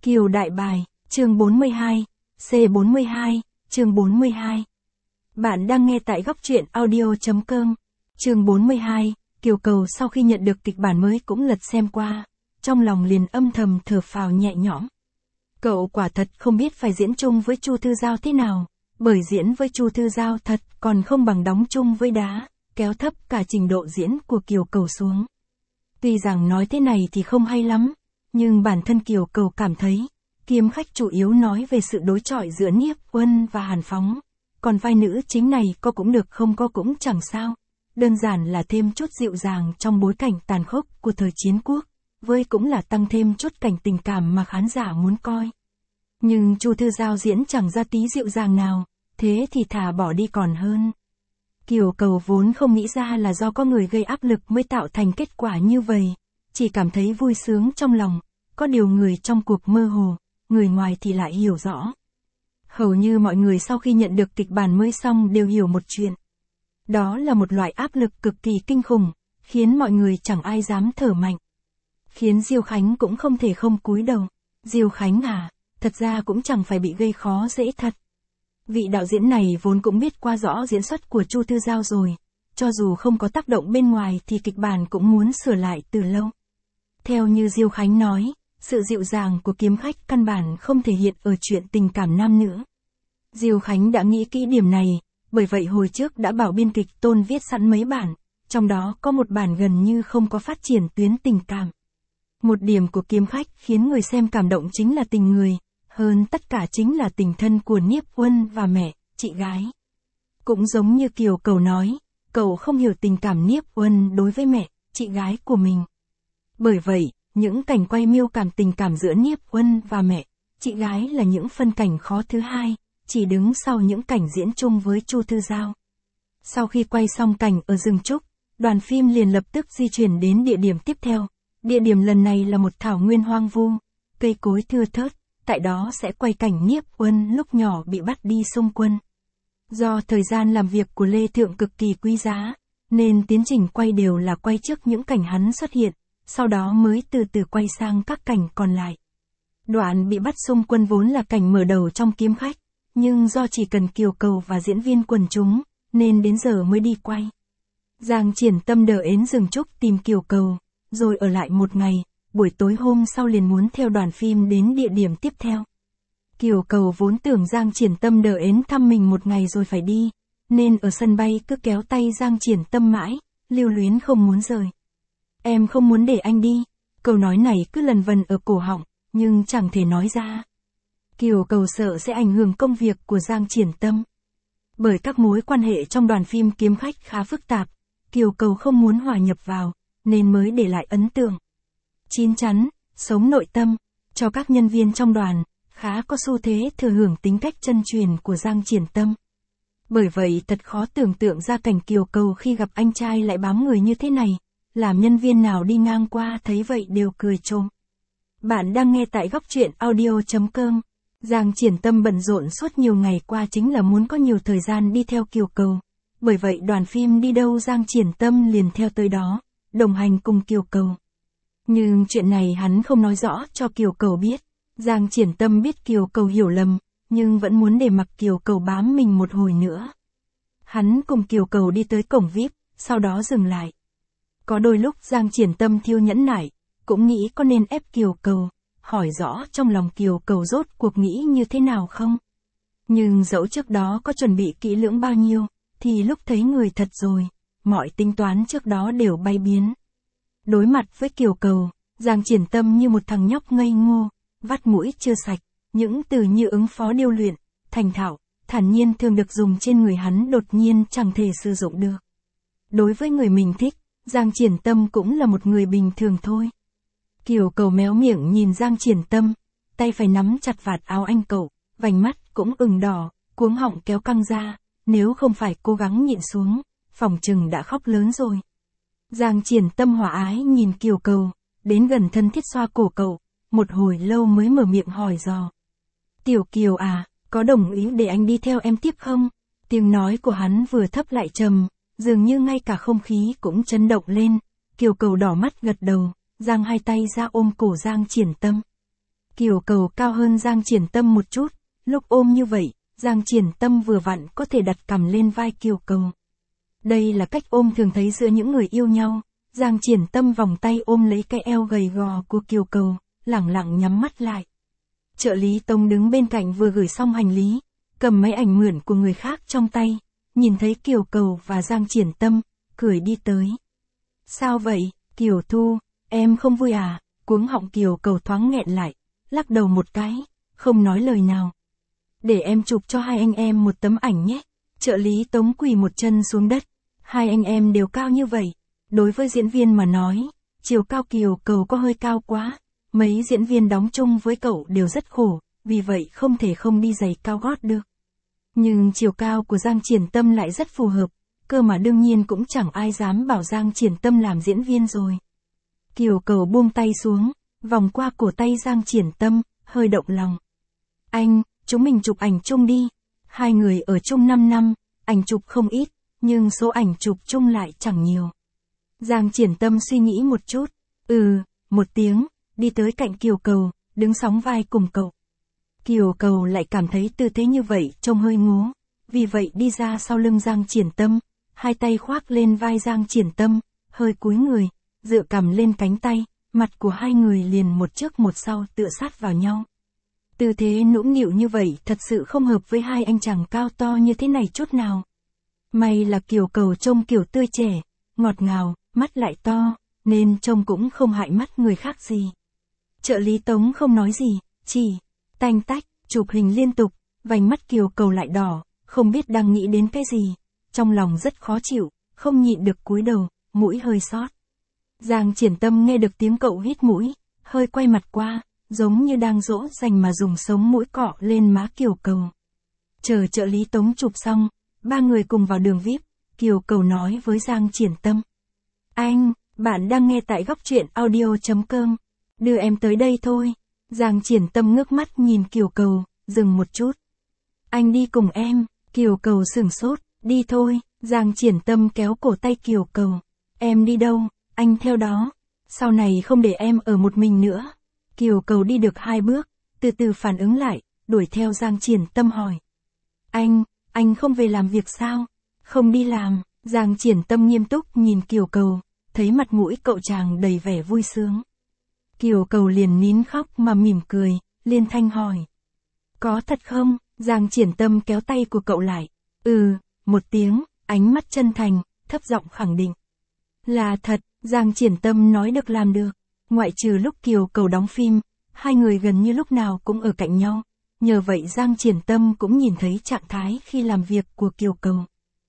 Kiều Đại Bài, chương 42, C42, chương 42. Bạn đang nghe tại góc truyện audio.com. Chương 42, Kiều Cầu sau khi nhận được kịch bản mới cũng lật xem qua, trong lòng liền âm thầm thở phào nhẹ nhõm. Cậu quả thật không biết phải diễn chung với Chu Thư Giao thế nào, bởi diễn với Chu Thư Giao thật còn không bằng đóng chung với Đá, kéo thấp cả trình độ diễn của Kiều Cầu xuống. Tuy rằng nói thế này thì không hay lắm, nhưng bản thân Kiều Cầu cảm thấy, Kiếm Khách chủ yếu nói về sự đối chọi giữa Niếp Uân và Hàn Phóng, còn vai nữ chính này có cũng được không có cũng chẳng sao, đơn giản là thêm chút dịu dàng trong bối cảnh tàn khốc của thời chiến quốc, với cũng là tăng thêm chút cảnh tình cảm mà khán giả muốn coi. Nhưng Chu Thư Giao diễn chẳng ra tí dịu dàng nào, thế thì thà bỏ đi còn hơn. Kiều Cầu vốn không nghĩ ra là do có người gây áp lực mới tạo thành kết quả như vậy, chỉ cảm thấy vui sướng trong lòng, có điều người trong cuộc mơ hồ, người ngoài thì lại hiểu rõ. Hầu như mọi người sau khi nhận được kịch bản mới xong đều hiểu một chuyện. Đó là một loại áp lực cực kỳ kinh khủng, khiến mọi người chẳng ai dám thở mạnh. Khiến Diêu Khánh cũng không thể không cúi đầu. Diêu Khánh à, thật ra cũng chẳng phải bị gây khó dễ thật. Vị đạo diễn này vốn cũng biết qua rõ diễn xuất của Chu Thư Giao rồi, cho dù không có tác động bên ngoài thì kịch bản cũng muốn sửa lại từ lâu. Theo như Diêu Khánh nói, sự dịu dàng của Kiếm Khách căn bản không thể hiện ở chuyện tình cảm nam nữ. Diêu Khánh đã nghĩ kỹ điểm này, bởi vậy hồi trước đã bảo biên kịch Tôn viết sẵn mấy bản, trong đó có một bản gần như không có phát triển tuyến tình cảm. Một điểm của Kiếm Khách khiến người xem cảm động chính là tình người, hơn tất cả chính là tình thân của Niếp Uân và mẹ, chị gái. Cũng giống như Kiều Cầu nói, cậu không hiểu tình cảm Niếp Uân đối với mẹ, chị gái của mình. Bởi vậy, những cảnh quay miêu cảm tình cảm giữa Niếp Uân và mẹ, chị gái là những phân cảnh khó thứ hai, chỉ đứng sau những cảnh diễn chung với Chu Thư Giao. Sau khi quay xong cảnh ở rừng trúc, đoàn phim liền lập tức di chuyển đến địa điểm tiếp theo. Địa điểm lần này là một thảo nguyên hoang vu, cây cối thưa thớt, tại đó sẽ quay cảnh Niếp Uân lúc nhỏ bị bắt đi xung quân. Do thời gian làm việc của Lê Thượng cực kỳ quý giá, nên tiến trình quay đều là quay trước những cảnh hắn xuất hiện, sau đó mới từ từ quay sang các cảnh còn lại. Đoạn bị bắt xung quân vốn là cảnh mở đầu trong Kiếm Khách, nhưng do chỉ cần Kiều Cầu và diễn viên quần chúng, nên đến giờ mới đi quay. Giang Triển Tâm đợi đến rừng trúc tìm Kiều Cầu, rồi ở lại một ngày, buổi tối hôm sau liền muốn theo đoàn phim đến địa điểm tiếp theo. Kiều Cầu vốn tưởng Giang Triển Tâm đợi đến thăm mình một ngày rồi phải đi, nên ở sân bay cứ kéo tay Giang Triển Tâm mãi, lưu luyến không muốn rời. Em không muốn để anh đi, câu nói này cứ lần vần ở cổ họng, nhưng chẳng thể nói ra. Kiều Cầu sợ sẽ ảnh hưởng công việc của Giang Triển Tâm. Bởi các mối quan hệ trong đoàn phim Kiếm Khách khá phức tạp, Kiều Cầu không muốn hòa nhập vào, nên mới để lại ấn tượng chín chắn, sống nội tâm, cho các nhân viên trong đoàn, khá có xu thế thừa hưởng tính cách chân truyền của Giang Triển Tâm. Bởi vậy thật khó tưởng tượng ra cảnh Kiều Cầu khi gặp anh trai lại bám người như thế này, làm nhân viên nào đi ngang qua thấy vậy đều cười trộm. Bạn đang nghe tại góc truyện audio.com. Giang Triển Tâm bận rộn suốt nhiều ngày qua chính là muốn có nhiều thời gian đi theo Kiều Cầu. Bởi vậy đoàn phim đi đâu Giang Triển Tâm liền theo tới đó, đồng hành cùng Kiều Cầu. Nhưng chuyện này hắn không nói rõ cho Kiều Cầu biết. Giang Triển Tâm biết Kiều Cầu hiểu lầm, nhưng vẫn muốn để mặc Kiều Cầu bám mình một hồi nữa. Hắn cùng Kiều Cầu đi tới cổng VIP, sau đó dừng lại. Có đôi lúc Giang Triển Tâm thiếu nhẫn nại, cũng nghĩ có nên ép Kiều Cầu, hỏi rõ trong lòng Kiều Cầu rốt cuộc nghĩ như thế nào không. Nhưng dẫu trước đó có chuẩn bị kỹ lưỡng bao nhiêu, thì lúc thấy người thật rồi, mọi tính toán trước đó đều bay biến. Đối mặt với Kiều Cầu, Giang Triển Tâm như một thằng nhóc ngây ngô, vắt mũi chưa sạch, những từ như ứng phó điêu luyện, thành thạo, thản nhiên thường được dùng trên người hắn đột nhiên chẳng thể sử dụng được. Đối với người mình thích, Giang Triển Tâm cũng là một người bình thường thôi. Kiều Cầu méo miệng nhìn Giang Triển Tâm, tay phải nắm chặt vạt áo anh cậu, vành mắt cũng ửng đỏ, cuống họng kéo căng ra, nếu không phải cố gắng nhịn xuống, phỏng chừng đã khóc lớn rồi. Giang Triển Tâm hòa ái nhìn Kiều Cầu, đến gần thân thiết xoa cổ cậu, một hồi lâu mới mở miệng hỏi dò. Tiểu Kiều à, có đồng ý để anh đi theo em tiếp không? Tiếng nói của hắn vừa thấp lại trầm, dường như ngay cả không khí cũng chấn động lên. Kiều Cầu đỏ mắt gật đầu, giang hai tay ra ôm cổ Giang Triển Tâm. Kiều Cầu cao hơn Giang Triển Tâm một chút, lúc ôm như vậy, Giang Triển Tâm vừa vặn có thể đặt cằm lên vai Kiều Cầu. Đây là cách ôm thường thấy giữa những người yêu nhau. Giang Triển Tâm vòng tay ôm lấy cái eo gầy gò của Kiều Cầu, lẳng lặng nhắm mắt lại. Trợ lý Tống đứng bên cạnh vừa gửi xong hành lý, cầm máy ảnh mượn của người khác trong tay, nhìn thấy Kiều Cầu và Giang Triển Tâm, cười đi tới. Sao vậy, Kiều Thu, em không vui à? Cuống họng Kiều Cầu thoáng nghẹn lại, lắc đầu một cái, không nói lời nào. Để em chụp cho hai anh em một tấm ảnh nhé. Trợ lý Tống quỳ một chân xuống đất. Hai anh em đều cao như vậy. Đối với diễn viên mà nói, chiều cao Kiều Cầu có hơi cao quá. Mấy diễn viên đóng chung với cậu đều rất khổ, vì vậy không thể không đi giày cao gót được. Nhưng chiều cao của Giang Triển Tâm lại rất phù hợp, cơ mà đương nhiên cũng chẳng ai dám bảo Giang Triển Tâm làm diễn viên rồi. Kiều Cầu buông tay xuống, vòng qua cổ tay Giang Triển Tâm, hơi động lòng. Anh, chúng mình chụp ảnh chung đi. Hai người ở chung 5 năm, ảnh chụp không ít, nhưng số ảnh chụp chung lại chẳng nhiều. Giang Triển Tâm suy nghĩ một chút. Một tiếng, đi tới cạnh Kiều Cầu, đứng sóng vai cùng cậu. Kiều Cầu lại cảm thấy tư thế như vậy trông hơi ngố, vì vậy đi ra sau lưng Giang Triển Tâm, hai tay khoác lên vai Giang Triển Tâm, hơi cúi người, dựa cằm lên cánh tay, mặt của hai người liền một trước một sau tựa sát vào nhau. Tư thế nũng nịu như vậy thật sự không hợp với hai anh chàng cao to như thế này chút nào. May là Kiều Cầu trông kiểu tươi trẻ, ngọt ngào, mắt lại to, nên trông cũng không hại mắt người khác gì. Trợ lý Tống không nói gì, chỉ tanh tách, chụp hình liên tục, vành mắt Kiều Cầu lại đỏ, không biết đang nghĩ đến cái gì, trong lòng rất khó chịu, không nhịn được cúi đầu, mũi hơi xót. Giang Triển Tâm nghe được tiếng cậu hít mũi, hơi quay mặt qua, giống như đang dỗ dành mà dùng sống mũi cọ lên má Kiều Cầu. Chờ trợ lý Tống chụp xong, ba người cùng vào đường VIP, Kiều Cầu nói với Giang Triển Tâm. Anh, bạn đang nghe tại góc truyện audio.com, đưa em tới đây thôi. Giang Triển Tâm ngước mắt nhìn Kiều Cầu, dừng một chút. Anh đi cùng em. Kiều Cầu sửng sốt, đi thôi. Giang Triển Tâm kéo cổ tay Kiều Cầu. Em đi đâu, anh theo đó. Sau này không để em ở một mình nữa. Kiều Cầu đi được 2 bước, từ từ phản ứng lại, đuổi theo Giang Triển Tâm hỏi. Anh không về làm việc sao? Không đi làm. Giang Triển Tâm nghiêm túc nhìn Kiều Cầu, thấy mặt mũi cậu chàng đầy vẻ vui sướng. Kiều Cầu liền nín khóc mà mỉm cười, liên thanh hỏi. Có thật không? Giang Triển Tâm kéo tay của cậu lại. Một tiếng, ánh mắt chân thành, thấp giọng khẳng định. Là thật, Giang Triển Tâm nói được làm được. Ngoại trừ lúc Kiều Cầu đóng phim, hai người gần như lúc nào cũng ở cạnh nhau. Nhờ vậy Giang Triển Tâm cũng nhìn thấy trạng thái khi làm việc của Kiều Cầu.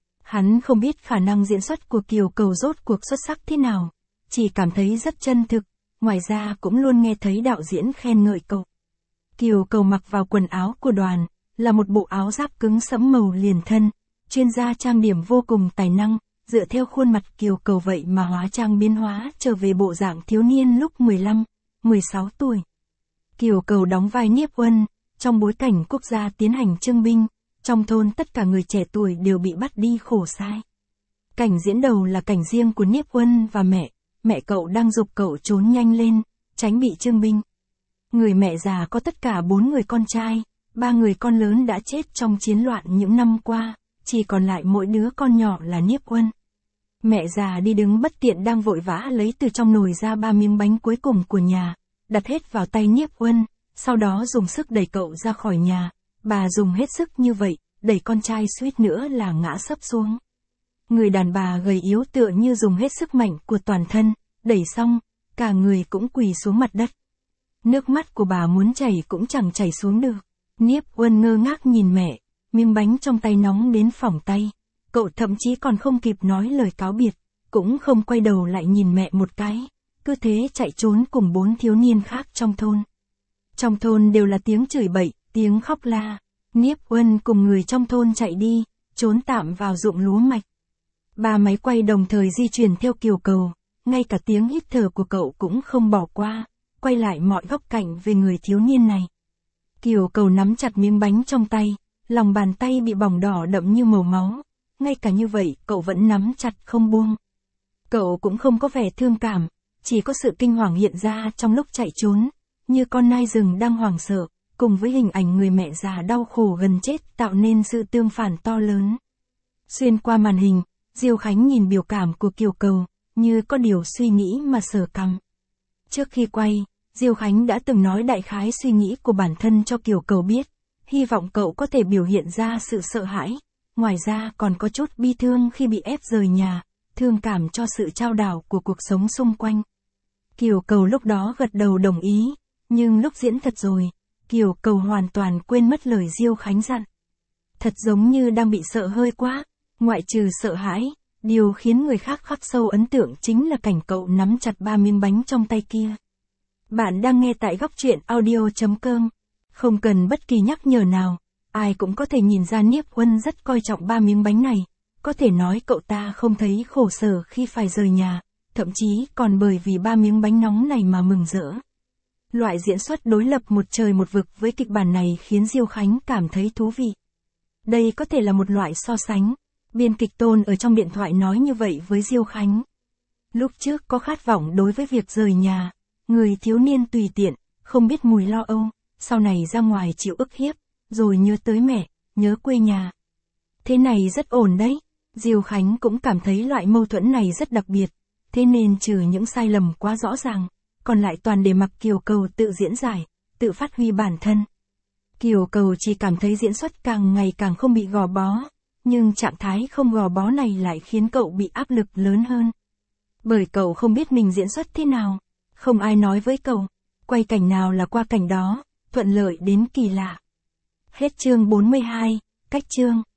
Hắn không biết khả năng diễn xuất của Kiều Cầu rốt cuộc xuất sắc thế nào, chỉ cảm thấy rất chân thực, ngoài ra cũng luôn nghe thấy đạo diễn khen ngợi cậu. Kiều Cầu mặc vào quần áo của đoàn, là một bộ áo giáp cứng sẫm màu liền thân, chuyên gia trang điểm vô cùng tài năng, dựa theo khuôn mặt Kiều Cầu vậy mà hóa trang biến hóa trở về bộ dạng thiếu niên lúc 15, 16 tuổi. Kiều Cầu đóng vai Niếp Uân, trong bối cảnh quốc gia tiến hành trưng binh, trong thôn tất cả người trẻ tuổi đều bị bắt đi khổ sai. Cảnh diễn đầu là cảnh riêng của Niếp Uân và mẹ cậu đang giục cậu trốn nhanh lên, tránh bị trưng binh. Người mẹ già có tất cả 4 người con trai, 3 người con lớn đã chết trong chiến loạn những năm qua, chỉ còn lại mỗi đứa con nhỏ là Niếp Uân. Mẹ già đi đứng bất tiện đang vội vã lấy từ trong nồi ra 3 miếng bánh cuối cùng của nhà, đặt hết vào tay Niếp Uân, sau đó dùng sức đẩy cậu ra khỏi nhà. Bà dùng hết sức như vậy, đẩy con trai suýt nữa là ngã sấp xuống. Người đàn bà gầy yếu tựa như dùng hết sức mạnh của toàn thân, đẩy xong, cả người cũng quỳ xuống mặt đất. Nước mắt của bà muốn chảy cũng chẳng chảy xuống được. Niếp Uân ngơ ngác nhìn mẹ, miếng bánh trong tay nóng đến phỏng tay. Cậu thậm chí còn không kịp nói lời cáo biệt, cũng không quay đầu lại nhìn mẹ một cái, cứ thế chạy trốn cùng 4 thiếu niên khác trong thôn. Trong thôn đều là tiếng chửi bậy, tiếng khóc la. Niếp Uân cùng người trong thôn chạy đi, trốn tạm vào ruộng lúa mạch. 3 máy quay đồng thời di chuyển theo Kiều Cầu, ngay cả tiếng hít thở của cậu cũng không bỏ qua, quay lại mọi góc cạnh về người thiếu niên này. Kiều Cầu nắm chặt miếng bánh trong tay, lòng bàn tay bị bỏng đỏ đậm như màu máu, ngay cả như vậy cậu vẫn nắm chặt không buông. Cậu cũng không có vẻ thương cảm, chỉ có sự kinh hoàng hiện ra trong lúc chạy trốn, như con nai rừng đang hoảng sợ, cùng với hình ảnh người mẹ già đau khổ gần chết tạo nên sự tương phản to lớn. Xuyên qua màn hình, Diêu Khánh nhìn biểu cảm của Kiều Cầu, như có điều suy nghĩ mà sờ cằm. Trước khi quay, Diêu Khánh đã từng nói đại khái suy nghĩ của bản thân cho Kiều Cầu biết, hy vọng cậu có thể biểu hiện ra sự sợ hãi, ngoài ra còn có chút bi thương khi bị ép rời nhà, thương cảm cho sự chao đảo của cuộc sống xung quanh. Kiều Cầu lúc đó gật đầu đồng ý, nhưng lúc diễn thật rồi, Kiều Cầu hoàn toàn quên mất lời Diêu Khánh dặn. Thật giống như đang bị sợ hơi quá, ngoại trừ sợ hãi, điều khiến người khác khắc sâu ấn tượng chính là cảnh cậu nắm chặt 3 miếng bánh trong tay kia. Bạn đang nghe tại góc truyện audio.com. Không cần bất kỳ nhắc nhở nào, ai cũng có thể nhìn ra Niếp Huân rất coi trọng 3 miếng bánh này. Có thể nói cậu ta không thấy khổ sở khi phải rời nhà, thậm chí còn bởi vì 3 miếng bánh nóng này mà mừng rỡ. Loại diễn xuất đối lập một trời một vực với kịch bản này khiến Diêu Khánh cảm thấy thú vị. Đây có thể là một loại so sánh. Biên kịch Tôn ở trong điện thoại nói như vậy với Diêu Khánh. Lúc trước có khát vọng đối với việc rời nhà, người thiếu niên tùy tiện, không biết mùi lo âu, sau này ra ngoài chịu ức hiếp, rồi nhớ tới mẹ, nhớ quê nhà. Thế này rất ổn đấy. Diêu Khánh cũng cảm thấy loại mâu thuẫn này rất đặc biệt, thế nên trừ những sai lầm quá rõ ràng, còn lại toàn để mặc Kiều Cầu tự diễn giải, tự phát huy bản thân. Kiều Cầu chỉ cảm thấy diễn xuất càng ngày càng không bị gò bó, nhưng trạng thái không gò bó này lại khiến cậu bị áp lực lớn hơn. Bởi cậu không biết mình diễn xuất thế nào, không ai nói với cậu, quay cảnh nào là qua cảnh đó, thuận lợi đến kỳ lạ. Hết chương 42, cách chương.